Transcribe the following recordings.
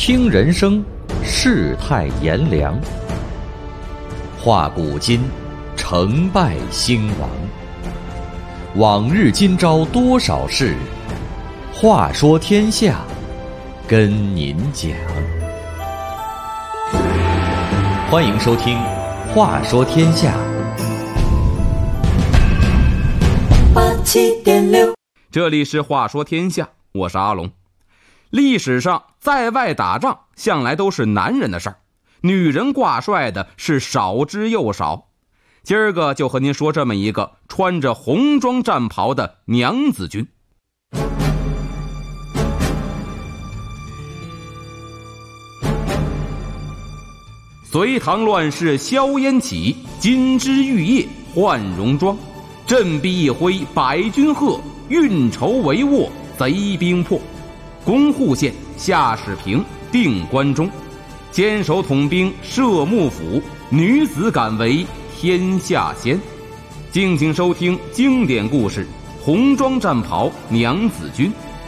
听人生，世态炎凉，话古今，成败兴亡。往日今朝多少事，话说天下，跟您讲。欢迎收听《话说天下》 87.6， 这里是话说天下，我是阿龙。历史上在外打仗向来都是男人的事儿，女人挂帅的是少之又少。今儿个就和您说这么一个穿着红装战袍的娘子军。隋唐乱世硝烟起，金枝玉叶换戎装。振臂一挥百军贺，运筹帷幄贼兵破。攻户县，下史平，定关中。坚守统兵摄幕府，女子敢为天下先。敬请收听经典故事《红装战袍娘子军》。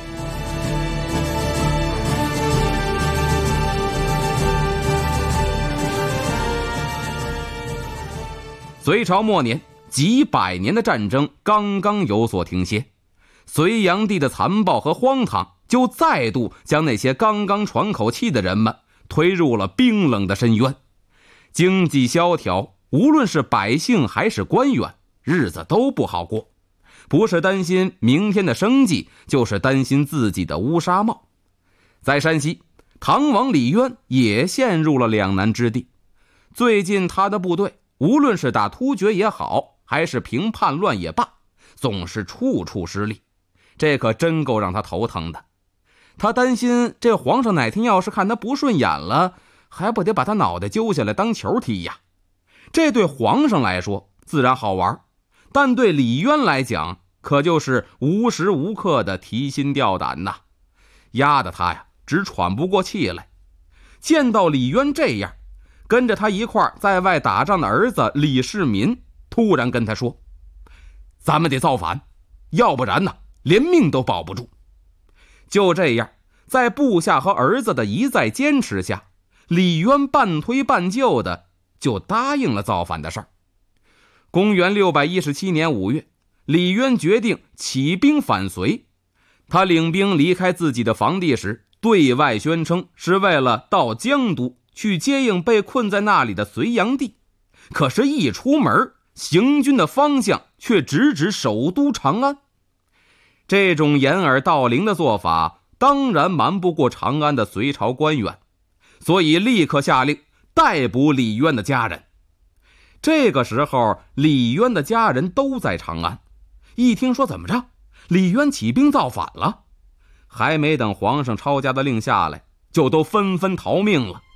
隋朝末年，几百年的战争刚刚有所停歇，隋炀帝的残暴和荒唐就再度将那些刚刚喘口气的人们推入了冰冷的深渊。经济萧条，无论是百姓还是官员，日子都不好过，不是担心明天的生计，就是担心自己的乌纱帽。在山西，唐王李渊也陷入了两难之地。最近他的部队无论是打突厥也好，还是平叛乱也罢，总是处处失利，这可真够让他头疼的。他担心这皇上哪天要是看他不顺眼了，还不得把他脑袋揪下来当球踢呀？这对皇上来说自然好玩，但对李渊来讲可就是无时无刻的提心吊胆呐，压得他呀直喘不过气来。见到李渊这样，跟着他一块在外打仗的儿子李世民突然跟他说：咱们得造反，要不然呢连命都保不住。就这样，在部下和儿子的一再坚持下，李渊半推半就的就答应了造反的事儿。公元617年5月，李渊决定起兵反隋。他领兵离开自己的防地时，对外宣称是为了到江都去接应被困在那里的隋炀帝。可是一出门，行军的方向却直指首都长安。这种掩耳盗铃的做法当然瞒不过长安的隋朝官员，所以立刻下令逮捕李渊的家人。这个时候，李渊的家人都在长安，一听说怎么着，李渊起兵造反了，还没等皇上抄家的令下来，就都纷纷逃命了。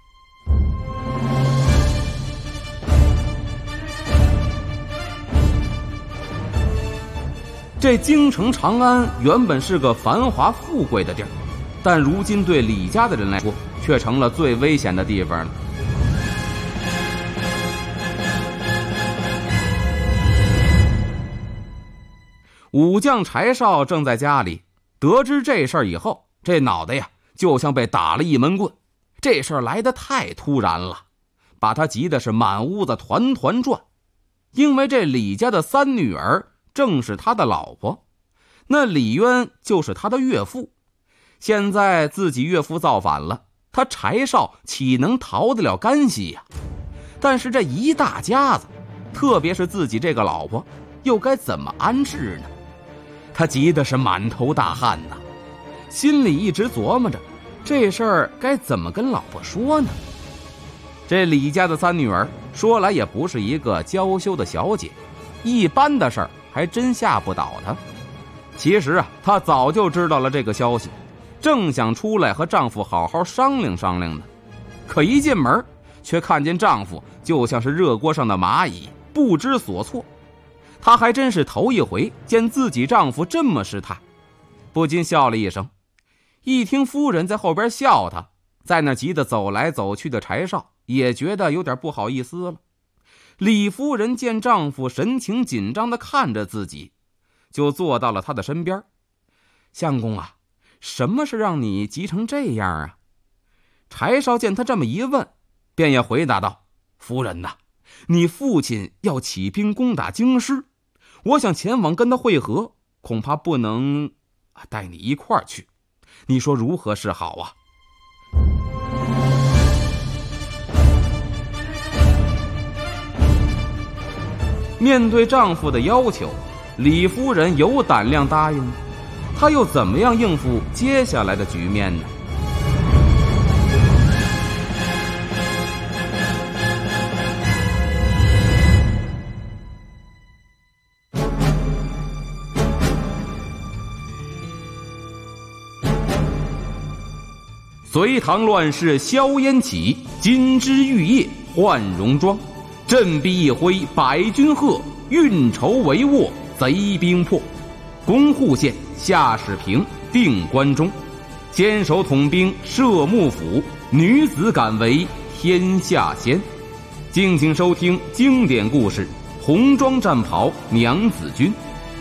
这京城长安原本是个繁华富贵的地儿，但如今对李家的人来说，却成了最危险的地方了。武将柴少正在家里，得知这事儿以后，这脑袋呀就像被打了一闷棍。这事儿来得太突然了，把他急得是满屋子团团转。因为这李家的三女儿正是他的老婆，那李渊就是他的岳父。现在自己岳父造反了，他柴少岂能逃得了干系呀？但是这一大家子，特别是自己这个老婆，又该怎么安置呢？他急得是满头大汗呐，心里一直琢磨着这事儿该怎么跟老婆说呢？这李家的三女儿说来也不是一个娇羞的小姐，一般的事儿还真吓不倒她。其实啊，她早就知道了这个消息，正想出来和丈夫好好商量商量呢，可一进门却看见丈夫就像是热锅上的蚂蚁，不知所措。她还真是头一回见自己丈夫这么失态，不禁笑了一声。一听夫人在后边笑她，在那急得走来走去的柴少也觉得有点不好意思了。李夫人见丈夫神情紧张地看着自己，就坐到了他的身边。相公啊，什么是让你急成这样啊？ 柴少见他这么一问，便也回答道：夫人呐，你父亲要起兵攻打京师，我想前往跟他会合，恐怕不能带你一块儿去，你说如何是好啊？面对丈夫的要求，李夫人有胆量答应吗？她又怎么样应付接下来的局面呢？隋唐乱世硝烟起，金枝玉叶换戎装。振臂一挥百军贺，运筹帷幄贼兵破。攻户县，下史平，定关中。坚守统兵摄幕府，女子敢为天下先。敬请收听经典故事《红装战袍娘子军》。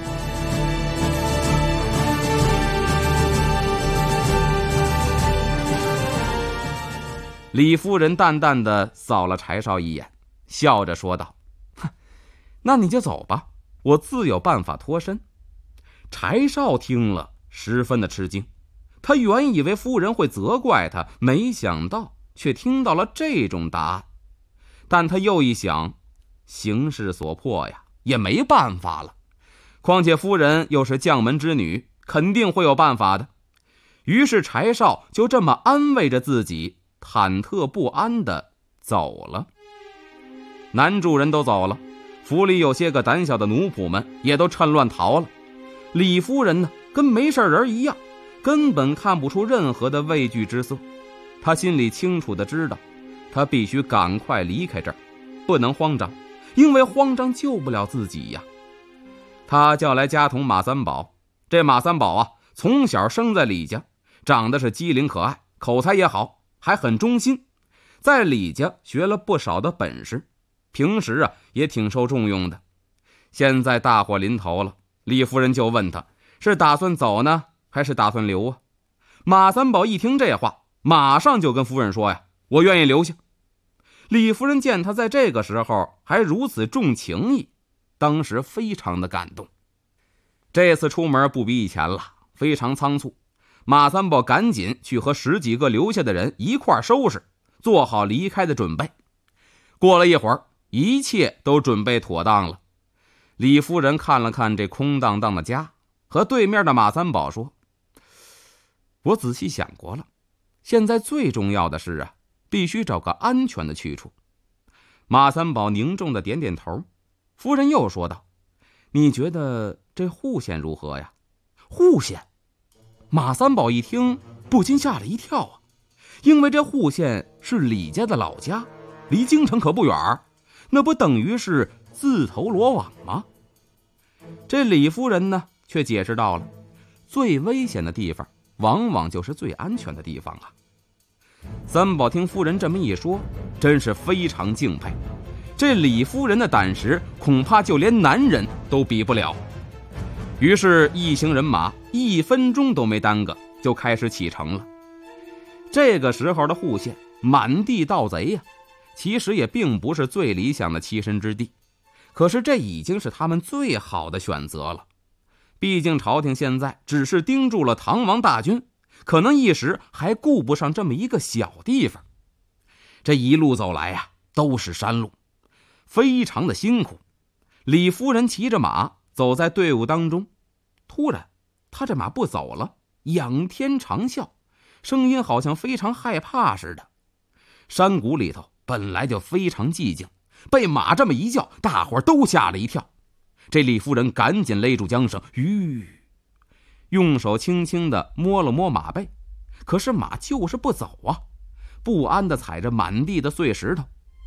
李夫人淡淡地扫了柴少一眼，笑着说道：那你就走吧，我自有办法脱身。柴少听了十分的吃惊，他原以为夫人会责怪他，没想到却听到了这种答案。但他又一想，形势所迫呀，也没办法了，况且夫人又是将门之女，肯定会有办法的。于是柴少就这么安慰着自己，忐忑不安地走了。男主人都走了，府里有些个胆小的奴仆们也都趁乱逃了。李夫人呢，跟没事人一样，根本看不出任何的畏惧之色。她心里清楚地知道，她必须赶快离开这儿，不能慌张，因为慌张救不了自己呀。她叫来家童马三宝，这马三宝啊，从小生在李家，长得是机灵可爱，口才也好，还很忠心，在李家学了不少的本事，平时啊也挺受重用的。现在大祸临头了，李夫人就问他是打算走呢，还是打算留啊？马三宝一听这话，马上就跟夫人说呀：我愿意留下。李夫人见他在这个时候还如此重情义，当时非常的感动。这次出门不比以前了，非常仓促。马三宝赶紧去和10几个留下的人一块收拾，做好离开的准备。过了一会儿，一切都准备妥当了。李夫人看了看这空荡荡的家，和对面的马三宝说：我仔细想过了，现在最重要的是必须找个安全的去处。马三宝凝重的点点头。夫人又说道：你觉得这户县如何呀？户县？马三宝一听不禁吓了一跳啊，因为这户县是李家的老家，离京城可不远，那不等于是自投罗网吗？这李夫人呢，却解释到了，最危险的地方往往就是最安全的地方啊。三宝听夫人这么一说，真是非常敬佩，这李夫人的胆识恐怕就连男人都比不了。于是一行人马1分钟都没耽搁，就开始启程了。这个时候的户县满地盗贼呀，其实也并不是最理想的栖身之地，可是这已经是他们最好的选择了。毕竟朝廷现在只是盯住了唐王大军，可能一时还顾不上这么一个小地方。这一路走来呀，都是山路，非常的辛苦。李夫人骑着马走在队伍当中，突然他这马不走了，仰天长啸，声音好像非常害怕似的。山谷里头本来就非常寂静，被马这么一叫，大伙都吓了一跳。这李夫人赶紧勒住缰绳，用手轻轻地摸了摸马背，可是马就是不走啊，不安地踩着满地的碎石头。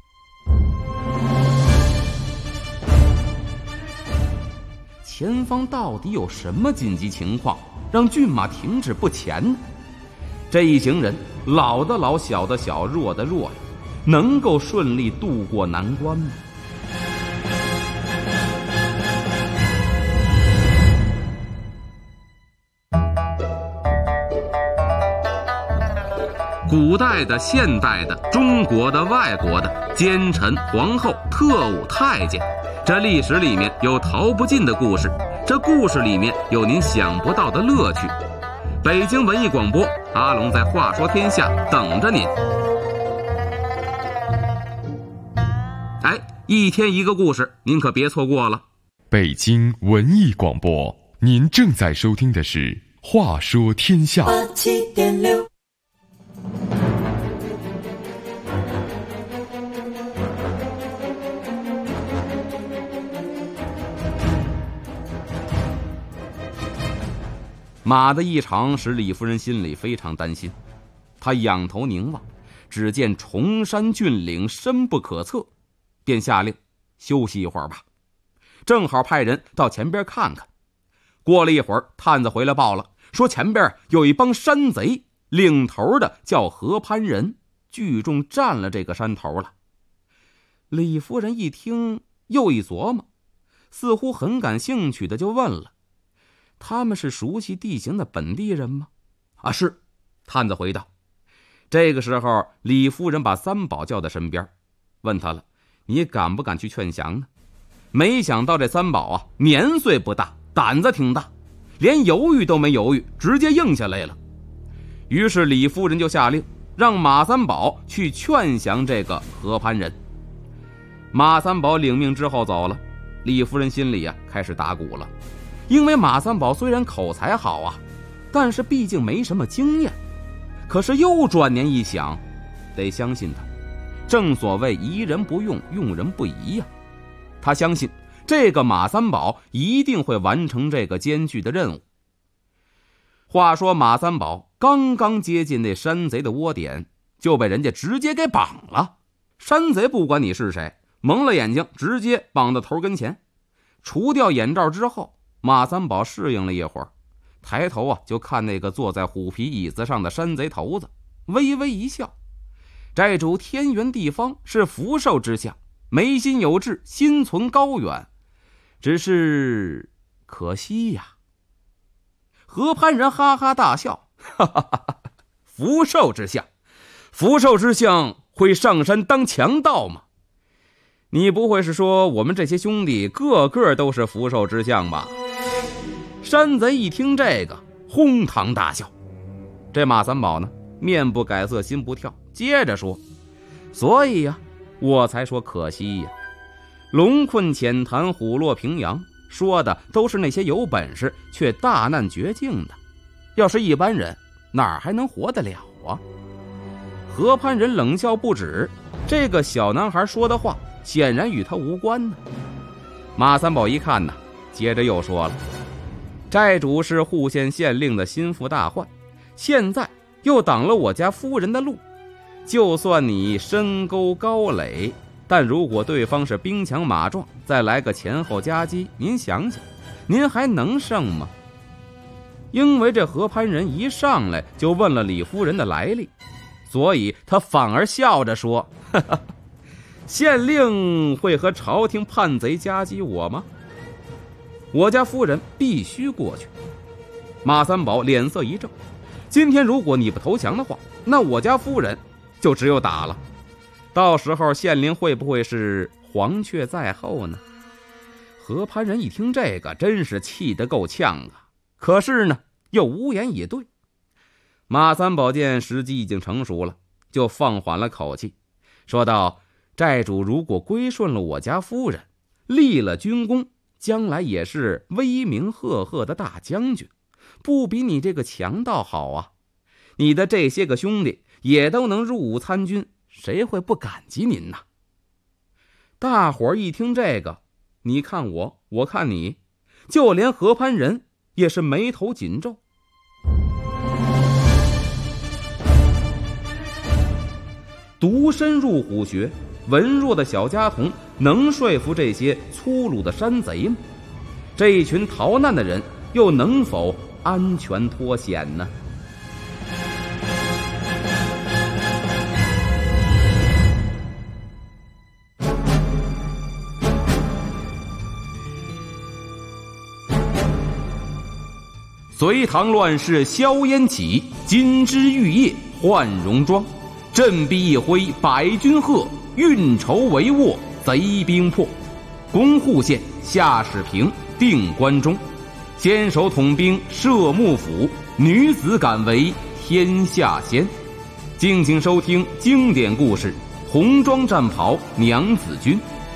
前方到底有什么紧急情况，让骏马停止不前呢？这一行人，老的老，小的小，弱的弱呀，能够顺利渡过难关吗？ 古代的、现代的、中国的、外国的，奸臣、皇后、特务、太监，这历史里面有逃不尽的故事，这故事里面有您想不到的乐趣。北京文艺广播，阿龙在话说天下等着您。哎，一天一个故事，您可别错过了。 北京文艺广播，您正在收听的是《话说天下》。 87.6。 马的异常使李夫人心里非常担心，她仰头凝望，只见崇山峻岭深不可测，便下令休息一会儿吧，正好派人到前边看看。过了一会儿，探子回来报了，说前边有一帮山贼，领头的叫何潘仁，聚众占了这个山头了。李夫人一听，又一琢磨，似乎很感兴趣的就问了，他们是熟悉地形的本地人吗？啊，是。探子回道。这个时候，李夫人把三宝叫到身边，问他了，你敢不敢去劝降呢？没想到这三宝啊，年岁不大，胆子挺大，连犹豫都没犹豫，直接应下来了。于是李夫人就下令，让马三宝去劝降这个何潘仁。马三宝领命之后走了，李夫人心里啊开始打鼓了。因为马三宝虽然口才好啊，但是毕竟没什么经验。可是又转念一想，得相信他，正所谓疑人不用，用人不疑呀。他相信这个马三宝一定会完成这个艰巨的任务。话说马三宝刚刚接近那山贼的窝点，就被人家直接给绑了。山贼不管你是谁，蒙了眼睛，直接绑到头跟前。除掉眼罩之后，马三宝适应了一会儿，抬头啊就看那个坐在虎皮椅子上的山贼头子，微微一笑。寨主天圆地方，是福寿之相，眉心有志，心存高远，只是可惜呀。何潘仁哈哈大笑，哈哈哈哈，福寿之相，福寿之相会上山当强盗吗？你不会是说我们这些兄弟个个都是福寿之相吧？山贼一听这个，哄堂大笑。这马三宝呢，面不改色心不跳，接着说，所以呀，我才说可惜呀。龙困浅潭，虎落平阳，说的都是那些有本事却大难绝境的，要是一般人哪还能活得了啊？何潘仁冷笑不止，这个小男孩说的话显然与他无关呢。马三宝一看呢，接着又说了，寨主是户县县令的心腹大患，现在又挡了我家夫人的路，就算你深沟高垒，但如果对方是兵强马壮，再来个前后夹击，您想想，您还能胜吗？因为这何潘仁一上来就问了李夫人的来历，所以他反而笑着说，哈哈，县令会和朝廷叛贼夹击我吗？我家夫人必须过去。马三宝脸色一正，今天如果你不投降的话，那我家夫人就只有打了，到时候县令会不会是黄雀在后呢？何潘仁一听这个，真是气得够呛啊，可是呢又无言以对。马三宝见时机已经成熟了，就放缓了口气，说道，寨主如果归顺了我家夫人，立了军功，将来也是威名赫赫的大将军，不比你这个强盗好啊。你的这些个兄弟也都能入伍参军，谁会不感激您呢？大伙儿一听这个，你看我，我看你，就连何潘仁也是眉头紧皱。独身入虎穴，文弱的小家童能说服这些粗鲁的山贼吗？这一群逃难的人又能否安全脱险呢？隋唐乱世硝烟起，金枝玉叶换戎装，振臂一挥百军贺，运筹帷幄贼兵破。攻户县，下始平，定关中，坚守统兵摄幕府，女子敢为天下先。敬请收听经典故事《红装战袍娘子军》。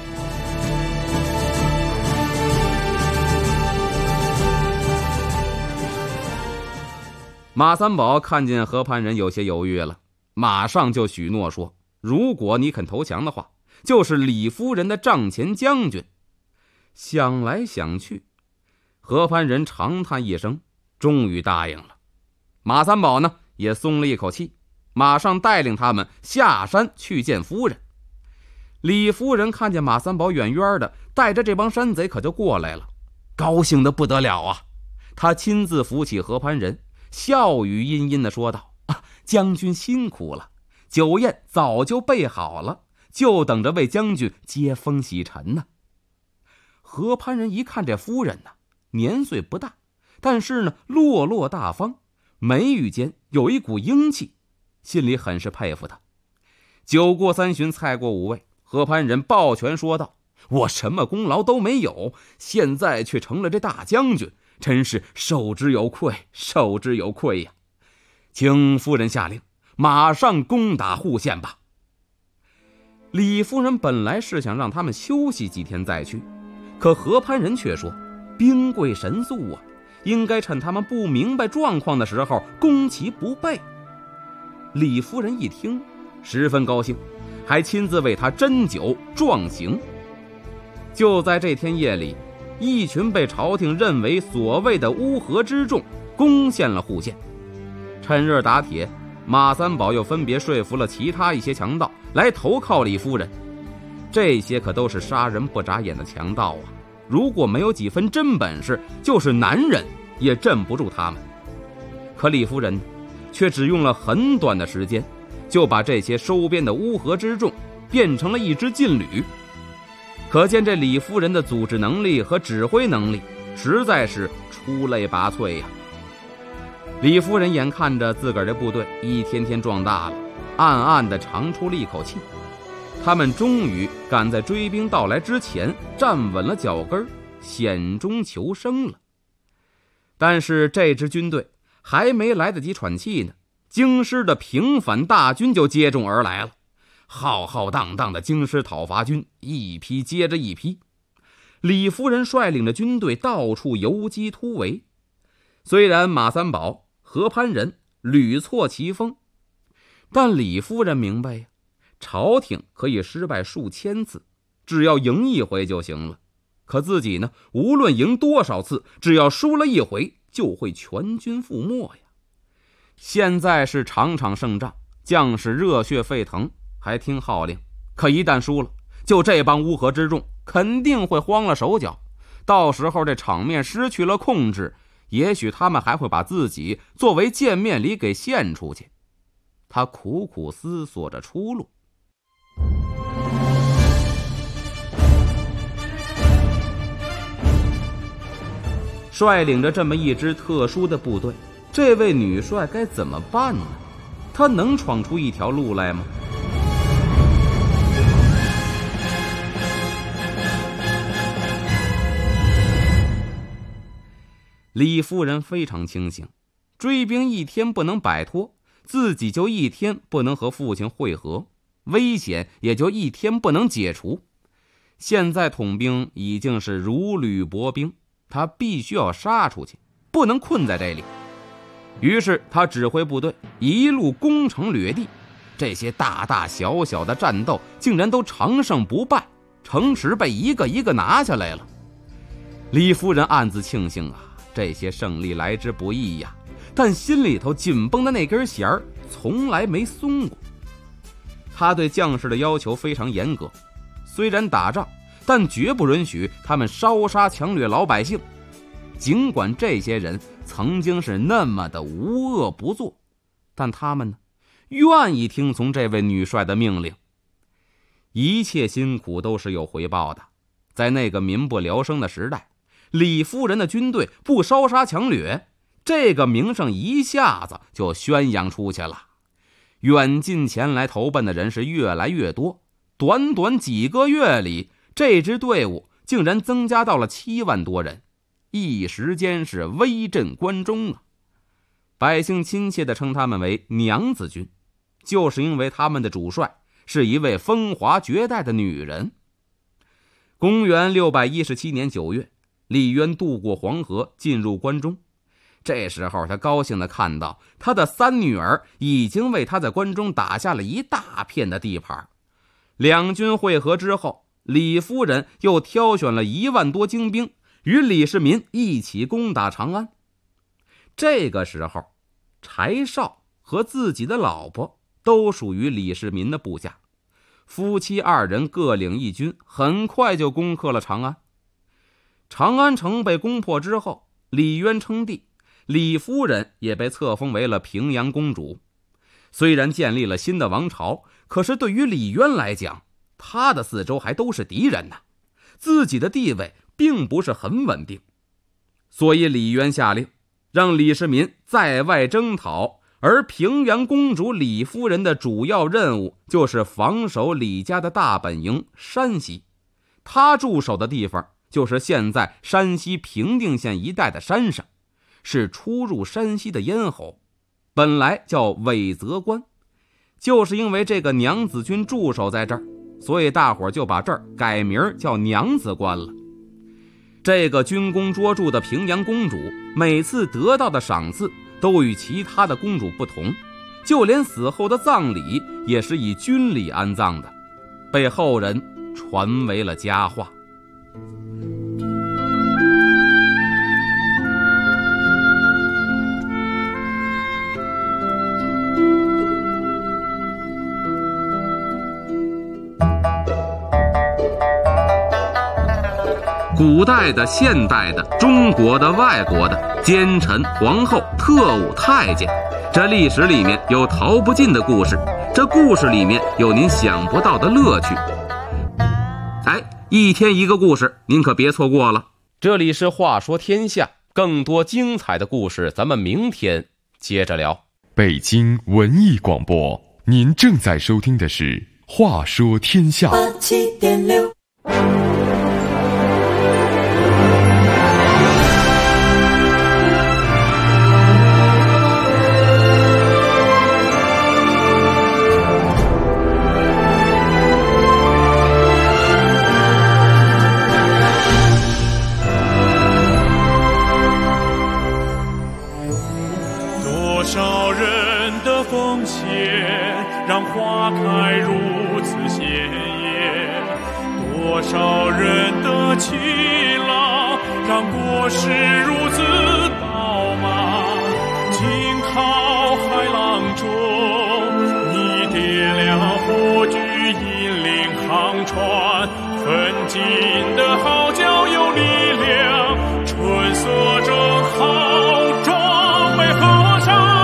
马三宝看见河畔人有些犹豫了，马上就许诺说，如果你肯投降的话，就是李夫人的帐前将军。想来想去，河畔人长叹一声，终于答应了。马三宝呢，也松了一口气，马上带领他们下山去见夫人。李夫人看见马三宝远远的带着这帮山贼可就过来了，高兴得不得了啊！他亲自扶起河畔人，笑语殷殷地说道：将军辛苦了，酒宴早就备好了，就等着为将军接风洗尘呢。河畔人一看这夫人呢，年岁不大，但是呢落落大方，眉宇间有一股英气，心里很是佩服他。酒过三巡，菜过五味，河畔人抱拳说道：我什么功劳都没有，现在却成了这大将军，真是受之有愧，受之有愧呀！请夫人下令，马上攻打户县吧。李夫人本来是想让他们休息几天再去，可河畔人却说，兵贵神速啊，应该趁他们不明白状况的时候攻其不备。李夫人一听十分高兴，还亲自为他斟酒壮行。就在这天夜里，一群被朝廷认为所谓的乌合之众攻陷了户县。趁热打铁，马三宝又分别说服了其他一些强盗来投靠李夫人。这些可都是杀人不眨眼的强盗啊，如果没有几分真本事，就是男人也镇不住他们。可李夫人却只用了很短的时间，就把这些收编的乌合之众变成了一支劲旅。可见这李夫人的组织能力和指挥能力实在是出类拔萃呀。李夫人眼看着自个儿的部队一天天壮大了，暗暗地长出了一口气。他们终于赶在追兵到来之前站稳了脚跟，险中求生了。但是这支军队还没来得及喘气呢，京师的平反大军就接踵而来了。浩浩荡荡的京师讨伐军一批接着一批，李夫人率领着军队到处游击突围。虽然马三宝、河潘人屡挫其锋，但李夫人明白呀，朝廷可以失败数千次，只要赢一回就行了。可自己呢，无论赢多少次，只要输了一回就会全军覆没呀。现在是场场胜仗，将士热血沸腾，还听号令，可一旦输了，就这帮乌合之众肯定会慌了手脚，到时候这场面失去了控制，也许他们还会把自己作为见面礼给献出去。他苦苦思索着出路。率领着这么一支特殊的部队，这位女帅该怎么办呢？他能闯出一条路来吗？李夫人非常清醒，追兵一天不能摆脱，自己就一天不能和父亲会合，危险也就一天不能解除。现在统兵已经是如履薄冰，他必须要杀出去，不能困在这里。于是他指挥部队一路攻城掠地，这些大大小小的战斗竟然都长胜不败，城池被一个一个拿下来了。李夫人暗自庆幸啊，这些胜利来之不易呀，但心里头紧绷的那根弦儿从来没松过。他对将士的要求非常严格，虽然打仗，但绝不允许他们烧杀抢掠老百姓。尽管这些人曾经是那么的无恶不作，但他们呢，愿意听从这位女帅的命令。一切辛苦都是有回报的，在那个民不聊生的时代，李夫人的军队不烧杀抢掠，这个名声一下子就宣扬出去了。 远近前来投奔的人是越来越多，短短几个月里，这支队伍竟然增加到了7万多人，一时间是威震关中啊！百姓亲切地称他们为娘子军，就是因为他们的主帅是一位风华绝代的女人。公元617年9月，李渊渡过黄河，进入关中。这时候他高兴地看到他的3女儿已经为他在关中打下了一大片的地盘。两军会合之后，李夫人又挑选了1万多精兵，与李世民一起攻打长安。这个时候，柴绍和自己的老婆都属于李世民的部下，夫妻2人各领一军，很快就攻克了长安。长安城被攻破之后，李渊称帝，李夫人也被册封为了平阳公主。虽然建立了新的王朝，可是对于李渊来讲，他的四周还都是敌人呢，自己的地位并不是很稳定。所以李渊下令让李世民在外征讨，而平阳公主李夫人的主要任务就是防守李家的大本营山西。她驻守的地方就是现在山西平定县一带的山上，是出入山西的咽喉，本来叫尾泽关。就是因为这个娘子军驻守在这儿，所以大伙就把这儿改名叫娘子关了。这个军功卓著的平阳公主，每次得到的赏赐都与其他的公主不同，就连死后的葬礼也是以军礼安葬的，被后人传为了佳话。古代的、现代的、中国的、外国的，奸臣、皇后、特务、太监，这历史里面有逃不尽的故事，这故事里面有您想不到的乐趣。一天一个故事，您可别错过了。这里是话说天下，更多精彩的故事咱们明天接着聊。 北京文艺广播，您正在收听的是话说天下。87.6 让花开如此鲜艳，多少人的勤劳让国事如此饱满。惊涛骇浪中，你点亮火炬，引领航船，奋进的号角有力量，春色正好，装备河山。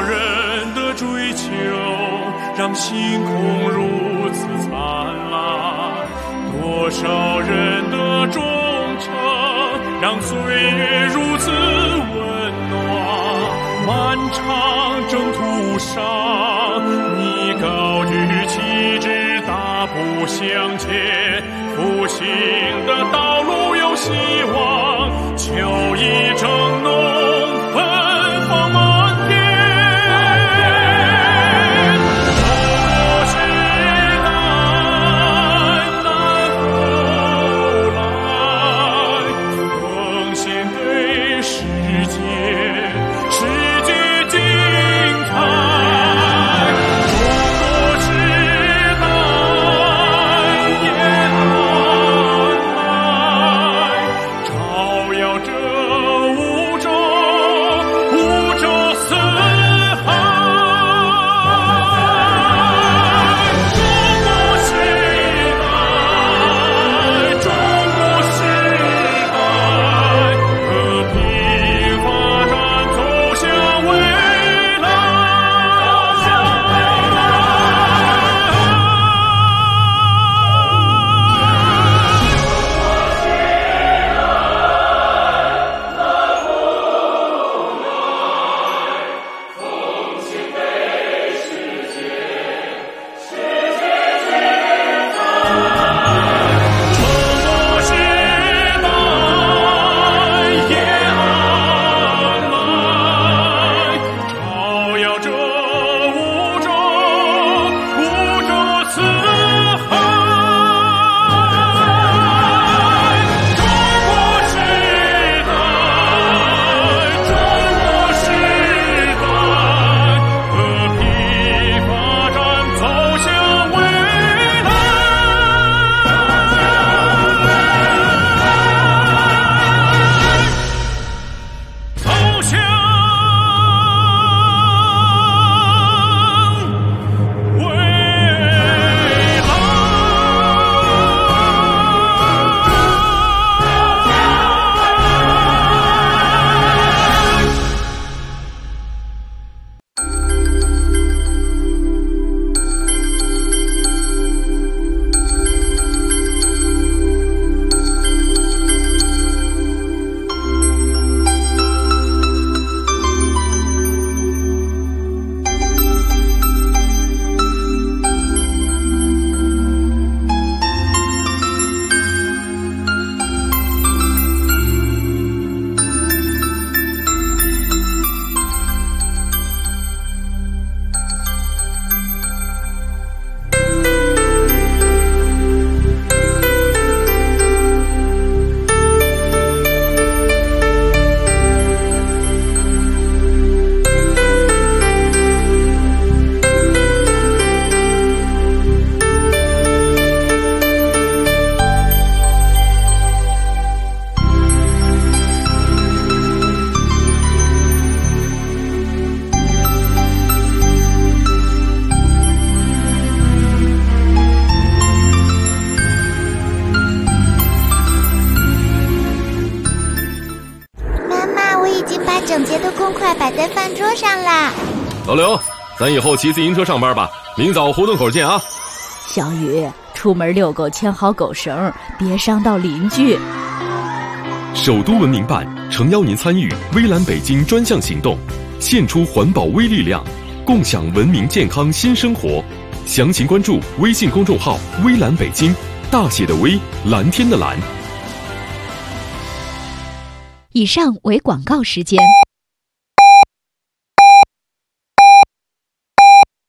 让星空如此灿烂， 多少人的忠诚，让岁月如此温暖。漫长征途上，你高举旗帜，大步向前，复兴的道路有希望，秋意正浓，芬芳满天。 整洁的公筷摆在饭桌上啦。 老刘，咱以后骑自行车上班吧，明早胡同口见啊。 小雨，出门遛狗牵好狗绳，别伤到邻居。 首都文明办诚邀您参与微蓝北京专项行动，献出环保微力量，共享文明健康新生活。详情关注微信公众号微蓝北京，大写的微，蓝天的蓝。 以上为广告时间。